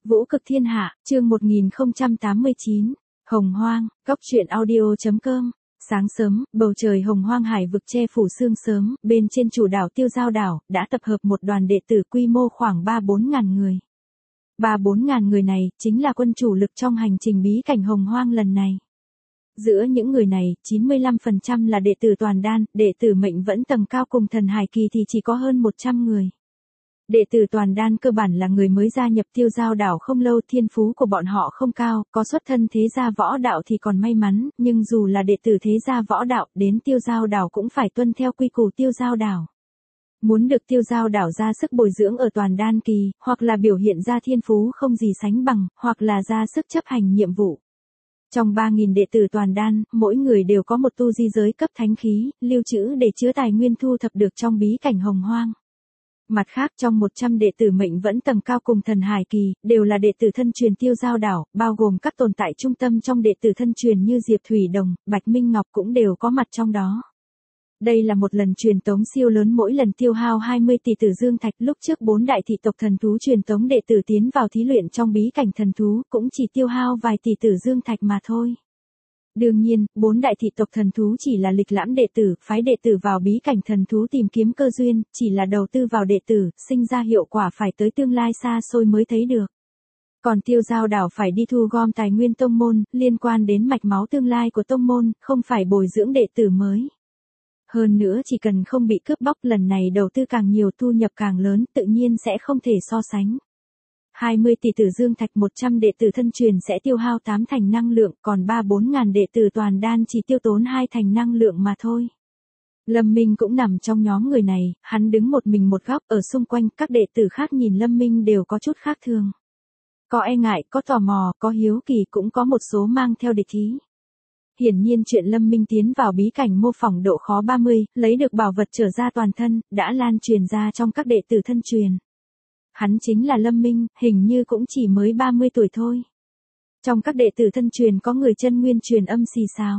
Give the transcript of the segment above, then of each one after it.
Vũ cực thiên hạ, chương 1089, Hồng Hoang, góc truyện audio.com. Sáng sớm, bầu trời Hồng Hoang hải vực che phủ sương sớm, bên trên chủ đảo Tiêu Giao đảo, đã tập hợp một đoàn đệ tử quy mô khoảng 3-4 ngàn người. 3-4 ngàn người này, chính là quân chủ lực trong hành trình bí cảnh Hồng Hoang lần này. Giữa những người này, 95% là đệ tử toàn đan, đệ tử mệnh vẫn tầng cao cùng thần hải kỳ thì chỉ có hơn 100 người. Đệ tử toàn đan cơ bản là người mới gia nhập Tiêu Giao đảo không lâu, thiên phú của bọn họ không cao, có xuất thân thế gia võ đạo thì còn may mắn, nhưng dù là đệ tử thế gia võ đạo, đến Tiêu Giao đảo cũng phải tuân theo quy củ Tiêu Giao đảo. Muốn được Tiêu Giao đảo ra sức bồi dưỡng ở toàn đan kỳ, hoặc là biểu hiện ra thiên phú không gì sánh bằng, hoặc là ra sức chấp hành nhiệm vụ. Trong 3.000 đệ tử toàn đan, mỗi người đều có một tu di giới cấp thánh khí, lưu trữ để chứa tài nguyên thu thập được trong bí cảnh Hồng Hoang. Mặt khác trong 100 đệ tử mệnh vẫn tầng cao cùng thần hải kỳ, đều là đệ tử thân truyền Tiêu Giao đảo, bao gồm các tồn tại trung tâm trong đệ tử thân truyền như Diệp Thủy Đồng, Bạch Minh Ngọc cũng đều có mặt trong đó. Đây là một lần truyền tống siêu lớn, mỗi lần tiêu hao 20 tỷ tử dương thạch, lúc trước 4 đại thị tộc thần thú truyền tống đệ tử tiến vào thí luyện trong bí cảnh thần thú, cũng chỉ tiêu hao vài tỷ tử dương thạch mà thôi. Đương nhiên, 4 đại thị tộc thần thú chỉ là lịch lãm đệ tử, phái đệ tử vào bí cảnh thần thú tìm kiếm cơ duyên, chỉ là đầu tư vào đệ tử, sinh ra hiệu quả phải tới tương lai xa xôi mới thấy được. Còn Tiêu Giao đảo phải đi thu gom tài nguyên tông môn, liên quan đến mạch máu tương lai của tông môn, không phải bồi dưỡng đệ tử mới. Hơn nữa chỉ cần không bị cướp bóc, lần này đầu tư càng nhiều thu nhập càng lớn, tự nhiên sẽ không thể so sánh. 20 tỷ tử dương thạch, 100 đệ tử thân truyền sẽ tiêu hao 8 thành năng lượng, còn 3-4 ngàn đệ tử toàn đan chỉ tiêu tốn 2 thành năng lượng mà thôi. Lâm Minh cũng nằm trong nhóm người này, hắn đứng một mình một góc, ở xung quanh các đệ tử khác nhìn Lâm Minh đều có chút khác thường. Có e ngại, có tò mò, có hiếu kỳ, cũng có một số mang theo địch ý. Hiển nhiên chuyện Lâm Minh tiến vào bí cảnh mô phỏng độ khó 30, lấy được bảo vật trở ra toàn thân, đã lan truyền ra trong các đệ tử thân truyền. Hắn chính là Lâm Minh, hình như cũng chỉ mới 30 tuổi thôi. Trong các đệ tử thân truyền có người chân nguyên truyền âm xì xào.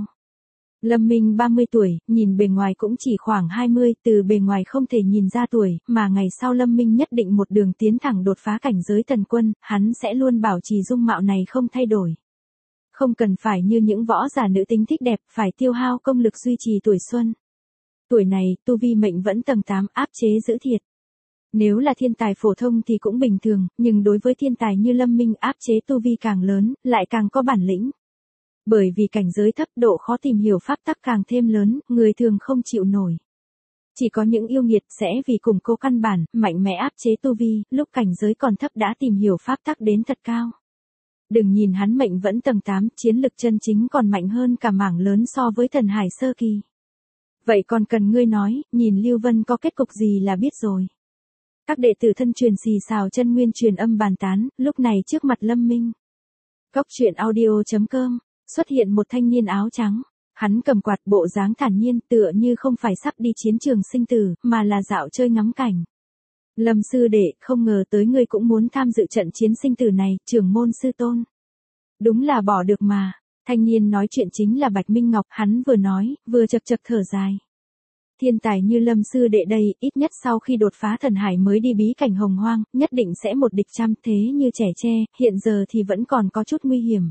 Lâm Minh 30 tuổi, nhìn bề ngoài cũng chỉ khoảng 20, từ bề ngoài không thể nhìn ra tuổi, mà ngày sau Lâm Minh nhất định một đường tiến thẳng đột phá cảnh giới thần quân, hắn sẽ luôn bảo trì dung mạo này không thay đổi. Không cần phải như những võ giả nữ tính thích đẹp, phải tiêu hao công lực duy trì tuổi xuân. Tuổi này, tu vi mệnh vẫn tầng 8, áp chế dữ thiệt. Nếu là thiên tài phổ thông thì cũng bình thường, nhưng đối với thiên tài như Lâm Minh, áp chế tu vi càng lớn, lại càng có bản lĩnh. Bởi vì cảnh giới thấp, độ khó tìm hiểu pháp tắc càng thêm lớn, người thường không chịu nổi. Chỉ có những yêu nghiệt sẽ vì củng cố căn bản, mạnh mẽ áp chế tu vi, lúc cảnh giới còn thấp đã tìm hiểu pháp tắc đến thật cao. Đừng nhìn hắn mệnh vẫn tầng 8, chiến lực chân chính còn mạnh hơn cả mảng lớn so với thần hải sơ kỳ. Vậy còn cần ngươi nói, nhìn Lưu Vân có kết cục gì là biết rồi. Các đệ tử thân truyền xì xào chân nguyên truyền âm bàn tán, lúc này trước mặt Lâm Minh. Góc truyện audio.com, xuất hiện một thanh niên áo trắng. Hắn cầm quạt, bộ dáng thản nhiên, tựa như không phải sắp đi chiến trường sinh tử, mà là dạo chơi ngắm cảnh. Lâm sư đệ, không ngờ tới ngươi cũng muốn tham dự trận chiến sinh tử này, trưởng môn sư tôn. Đúng là bỏ được mà. Thanh niên nói chuyện chính là Bạch Minh Ngọc, hắn vừa nói, vừa chật chật thở dài. Thiên tài như Lâm sư đệ đây, ít nhất sau khi đột phá thần hải mới đi bí cảnh Hồng Hoang, nhất định sẽ một địch trăm, thế như trẻ tre, hiện giờ thì vẫn còn có chút nguy hiểm.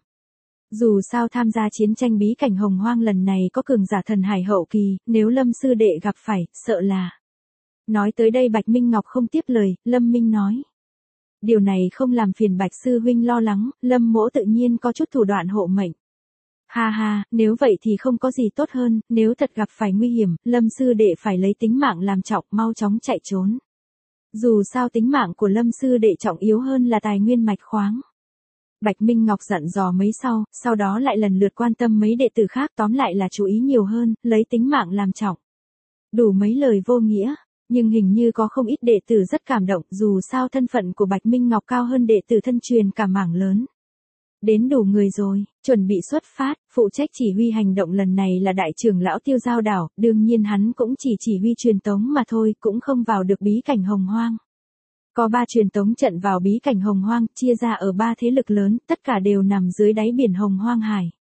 Dù sao tham gia chiến tranh bí cảnh Hồng Hoang lần này có cường giả thần hải hậu kỳ, nếu Lâm sư đệ gặp phải, sợ là... Nói tới đây Bạch Minh Ngọc không tiếp lời, Lâm Minh nói. Điều này không làm phiền Bạch sư huynh lo lắng, Lâm mỗ tự nhiên có chút thủ đoạn hộ mệnh. Ha ha, nếu vậy thì không có gì tốt hơn, nếu thật gặp phải nguy hiểm, Lâm sư đệ phải lấy tính mạng làm trọng, mau chóng chạy trốn. Dù sao tính mạng của Lâm sư đệ trọng yếu hơn là tài nguyên mạch khoáng. Bạch Minh Ngọc dặn dò mấy sau đó lại lần lượt quan tâm mấy đệ tử khác, tóm lại là chú ý nhiều hơn, lấy tính mạng làm trọng. Đủ mấy lời vô nghĩa. Nhưng hình như có không ít đệ tử rất cảm động, dù sao thân phận của Bạch Minh Ngọc cao hơn đệ tử thân truyền cả mảng lớn. Đến đủ người rồi, chuẩn bị xuất phát, phụ trách chỉ huy hành động lần này là đại trưởng lão Tiêu Giao đảo, đương nhiên hắn cũng chỉ huy truyền tống mà thôi, cũng không vào được bí cảnh Hồng Hoang. Có 3 truyền tống trận vào bí cảnh Hồng Hoang, chia ra ở 3 thế lực lớn, tất cả đều nằm dưới đáy biển Hồng Hoang hải.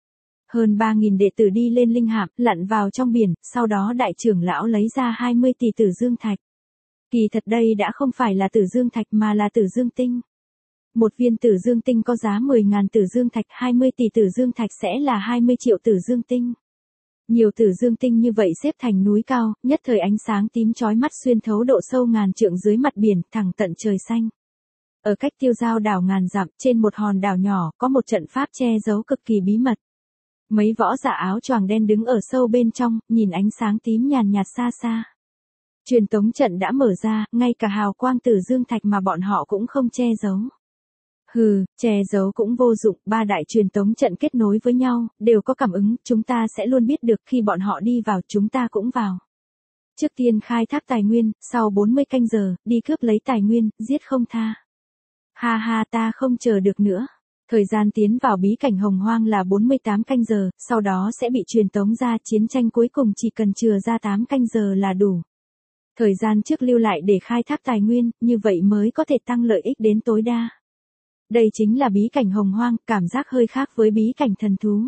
Hơn 3.000 đệ tử đi lên linh hạm, lặn vào trong biển, sau đó đại trưởng lão lấy ra 20 tỷ tử dương thạch. Kỳ thật đây đã không phải là tử dương thạch mà là tử dương tinh. Một viên tử dương tinh có giá 10.000 tử dương thạch, 20 tỷ tử dương thạch sẽ là 20 triệu tử dương tinh. Nhiều tử dương tinh như vậy xếp thành núi cao, nhất thời ánh sáng tím chói mắt xuyên thấu độ sâu ngàn trượng dưới mặt biển, thẳng tận trời xanh. Ở cách tiêu giao đảo ngàn dặm, trên một hòn đảo nhỏ, có một trận pháp che giấu cực kỳ bí mật. Mấy võ giả áo choàng đen đứng ở sâu bên trong, nhìn ánh sáng tím nhàn nhạt xa xa. Truyền tống trận đã mở ra, ngay cả hào quang tử dương thạch mà bọn họ cũng không che giấu. Hừ, che giấu cũng vô dụng, ba đại truyền tống trận kết nối với nhau, đều có cảm ứng, chúng ta sẽ luôn biết được khi bọn họ đi vào, chúng ta cũng vào. Trước tiên khai thác tài nguyên, sau 40 canh giờ, đi cướp lấy tài nguyên, giết không tha. Ha ha, ta không chờ được nữa. Thời gian tiến vào bí cảnh hồng hoang là 48 canh giờ, sau đó sẽ bị truyền tống ra, chiến tranh cuối cùng chỉ cần chừa ra 8 canh giờ là đủ. Thời gian trước lưu lại để khai thác tài nguyên, như vậy mới có thể tăng lợi ích đến tối đa. Đây chính là bí cảnh hồng hoang, cảm giác hơi khác với bí cảnh thần thú.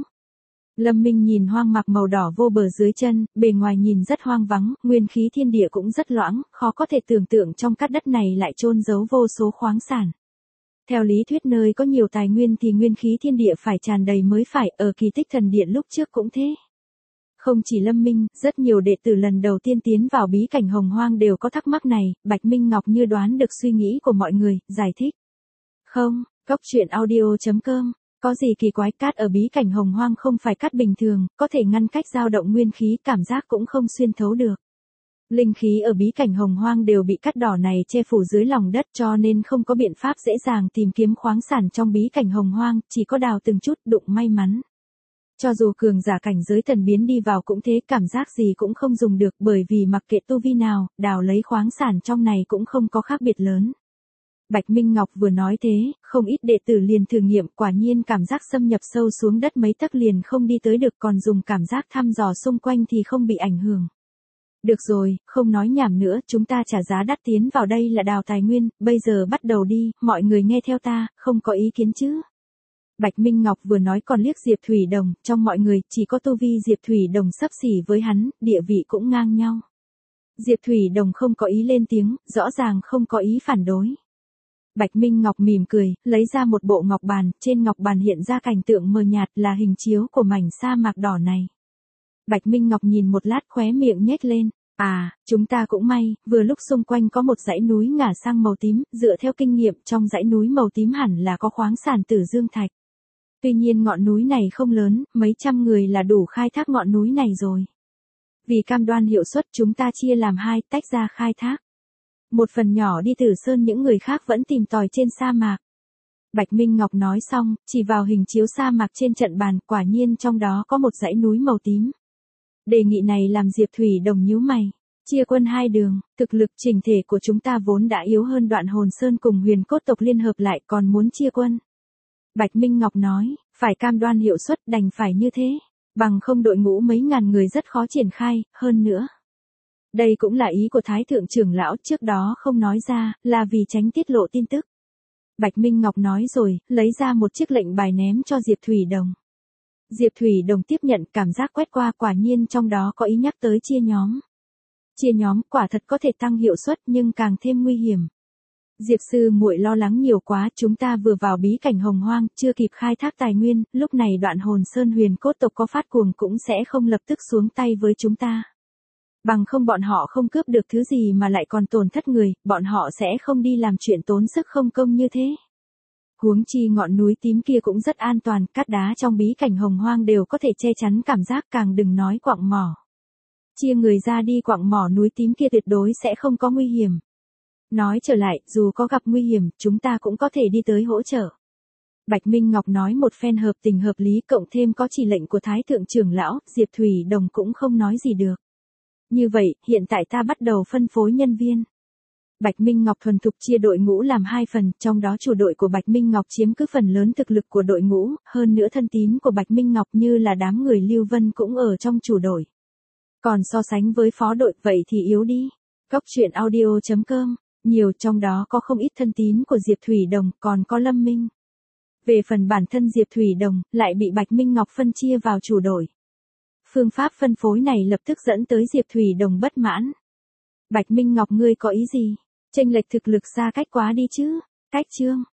Lâm Minh nhìn hoang mạc màu đỏ vô bờ dưới chân, bề ngoài nhìn rất hoang vắng, nguyên khí thiên địa cũng rất loãng, khó có thể tưởng tượng trong cát đất này lại chôn giấu vô số khoáng sản. Theo lý thuyết nơi có nhiều tài nguyên thì nguyên khí thiên địa phải tràn đầy mới phải, ở kỳ tích thần điện lúc trước cũng thế. Không chỉ Lâm Minh, rất nhiều đệ tử lần đầu tiên tiến vào bí cảnh hồng hoang đều có thắc mắc này, Bạch Minh Ngọc như đoán được suy nghĩ của mọi người, giải thích. Không, Cốc truyện audio.com, có gì kỳ quái, cát ở bí cảnh hồng hoang không phải cát bình thường, có thể ngăn cách dao động nguyên khí, cảm giác cũng không xuyên thấu được. Linh khí ở bí cảnh hồng hoang đều bị cát đỏ này che phủ dưới lòng đất cho nên không có biện pháp dễ dàng tìm kiếm khoáng sản trong bí cảnh hồng hoang, chỉ có đào từng chút đụng may mắn. Cho dù cường giả cảnh giới thần biến đi vào cũng thế, cảm giác gì cũng không dùng được bởi vì mặc kệ tu vi nào, đào lấy khoáng sản trong này cũng không có khác biệt lớn. Bạch Minh Ngọc vừa nói thế, không ít đệ tử liền thử nghiệm, quả nhiên cảm giác xâm nhập sâu xuống đất mấy tấc liền không đi tới được, còn dùng cảm giác thăm dò xung quanh thì không bị ảnh hưởng. Được rồi, không nói nhảm nữa, chúng ta trả giá đắt tiến vào đây là đào tài nguyên, bây giờ bắt đầu đi, mọi người nghe theo ta, không có ý kiến chứ. Bạch Minh Ngọc vừa nói còn liếc Diệp Thủy Đồng, trong mọi người, chỉ có tu vi Diệp Thủy Đồng xấp xỉ với hắn, địa vị cũng ngang nhau. Diệp Thủy Đồng không có ý lên tiếng, rõ ràng không có ý phản đối. Bạch Minh Ngọc mỉm cười, lấy ra một bộ ngọc bàn, trên ngọc bàn hiện ra cảnh tượng mờ nhạt là hình chiếu của mảnh sa mạc đỏ này. Bạch Minh Ngọc nhìn một lát khóe miệng nhếch lên, à, chúng ta cũng may, vừa lúc xung quanh có một dãy núi ngả sang màu tím, dựa theo kinh nghiệm trong dãy núi màu tím hẳn là có khoáng sản tử dương thạch. Tuy nhiên ngọn núi này không lớn, mấy trăm người là đủ khai thác ngọn núi này rồi. Vì cam đoan hiệu suất chúng ta chia làm hai, tách ra khai thác. Một phần nhỏ đi Tử Sơn, những người khác vẫn tìm tòi trên sa mạc. Bạch Minh Ngọc nói xong, chỉ vào hình chiếu sa mạc trên trận bàn, quả nhiên trong đó có một dãy núi màu tím. Đề nghị này làm Diệp Thủy Đồng nhíu mày. Chia quân hai đường, thực lực chỉnh thể của chúng ta vốn đã yếu hơn Đoạn Hồn Sơn cùng Huyền Cốt tộc liên hợp lại còn muốn chia quân. Bạch Minh Ngọc nói, phải cam đoan hiệu suất đành phải như thế, bằng không đội ngũ mấy ngàn người rất khó triển khai, hơn nữa. Đây cũng là ý của Thái Thượng trưởng lão trước đó không nói ra, là vì tránh tiết lộ tin tức. Bạch Minh Ngọc nói rồi, lấy ra một chiếc lệnh bài ném cho Diệp Thủy Đồng. Diệp Thủy Đồng tiếp nhận, cảm giác quét qua, quả nhiên trong đó có ý nhắc tới chia nhóm. Chia nhóm quả thật có thể tăng hiệu suất nhưng càng thêm nguy hiểm. Diệp sư muội lo lắng nhiều quá, chúng ta vừa vào bí cảnh hồng hoang, chưa kịp khai thác tài nguyên, lúc này Đoạn Hồn Sơn Huyền Cốt tộc có phát cuồng cũng sẽ không lập tức xuống tay với chúng ta. Bằng không bọn họ không cướp được thứ gì mà lại còn tổn thất người, bọn họ sẽ không đi làm chuyện tốn sức không công như thế. Huống chi ngọn núi tím kia cũng rất an toàn, cát đá trong bí cảnh hồng hoang đều có thể che chắn cảm giác, càng đừng nói quặng mỏ. Chia người ra đi quặng mỏ núi tím kia tuyệt đối sẽ không có nguy hiểm. Nói trở lại, dù có gặp nguy hiểm, chúng ta cũng có thể đi tới hỗ trợ. Bạch Minh Ngọc nói một phen hợp tình hợp lý, cộng thêm có chỉ lệnh của Thái Thượng trưởng lão, Diệp Thủy Đồng cũng không nói gì được. Như vậy, hiện tại ta bắt đầu phân phối nhân viên. Bạch Minh Ngọc thuần thục chia đội ngũ làm hai phần, trong đó chủ đội của Bạch Minh Ngọc chiếm cứ phần lớn thực lực của đội ngũ, hơn nữa thân tín của Bạch Minh Ngọc như là đám người Lưu Vân cũng ở trong chủ đội. Còn so sánh với phó đội, vậy thì yếu đi. Cốc truyện audio.com, nhiều trong đó có không ít thân tín của Diệp Thủy Đồng, còn có Lâm Minh. Về phần bản thân Diệp Thủy Đồng, lại bị Bạch Minh Ngọc phân chia vào chủ đội. Phương pháp phân phối này lập tức dẫn tới Diệp Thủy Đồng bất mãn. Bạch Minh Ngọc ngươi có ý gì? Chênh lệch thực lực xa cách quá đi chứ. Cách chương.